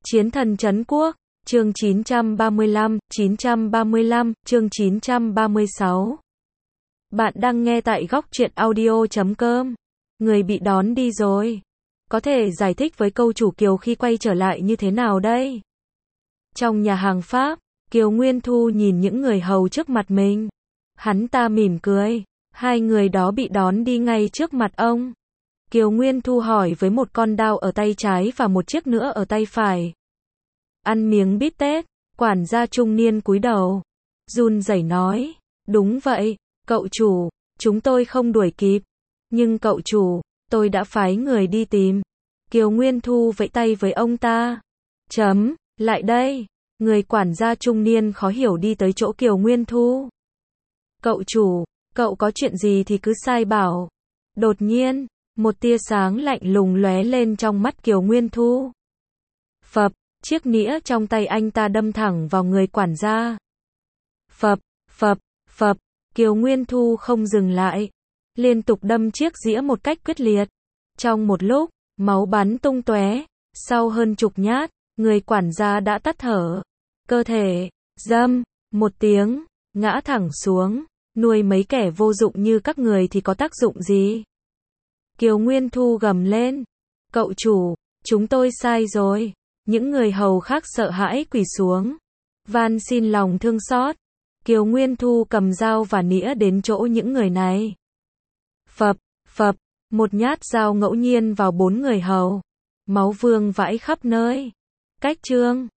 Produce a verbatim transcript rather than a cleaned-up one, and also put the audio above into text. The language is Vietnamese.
Chiến thần trấn quốc, chương chín trăm ba mươi lăm, chín trăm ba mươi lăm, chương chín trăm ba mươi sáu. Bạn đang nghe tại góc truyện audio chấm com. Người bị đón đi rồi. Có thể giải thích với câu chủ Kiều khi quay trở lại như thế nào đây? Trong nhà hàng Pháp, Kiều Nguyên Thu nhìn những người hầu trước mặt mình. Hắn ta mỉm cười. Hai người đó bị đón đi ngay trước mặt ông. Kiều Nguyên Thu hỏi với một con dao ở tay trái và một chiếc nữa ở tay phải. Ăn miếng bít tết, quản gia trung niên cúi đầu. Run rẩy nói, đúng vậy, cậu chủ, chúng tôi không đuổi kịp. Nhưng cậu chủ, tôi đã phái người đi tìm. Kiều Nguyên Thu vẫy tay với ông ta. Chấm, lại đây. Người quản gia trung niên khó hiểu đi tới chỗ Kiều Nguyên Thu. Cậu chủ, cậu có chuyện gì thì cứ sai bảo. Đột nhiên, một tia sáng lạnh lùng lóe lên trong mắt Kiều Nguyên Thu. Phập, chiếc nĩa trong tay anh ta đâm thẳng vào người quản gia. Phập, phập, phập, Kiều Nguyên Thu không dừng lại. Liên tục đâm chiếc dĩa một cách quyết liệt. Trong một lúc, máu bắn tung tóe. Sau hơn chục nhát, người quản gia đã tắt thở. Cơ thể, dâm, một tiếng, ngã thẳng xuống. Nuôi mấy kẻ vô dụng như các người thì có tác dụng gì? Kiều Nguyên Thu gầm lên. Cậu chủ, chúng tôi sai rồi. Những người hầu khác sợ hãi quỳ xuống. Van xin lòng thương xót. Kiều Nguyên Thu cầm dao và nĩa đến chỗ những người này. Phập, phập, một nhát dao ngẫu nhiên vào bốn người hầu. Máu vương vãi khắp nơi. Cách chương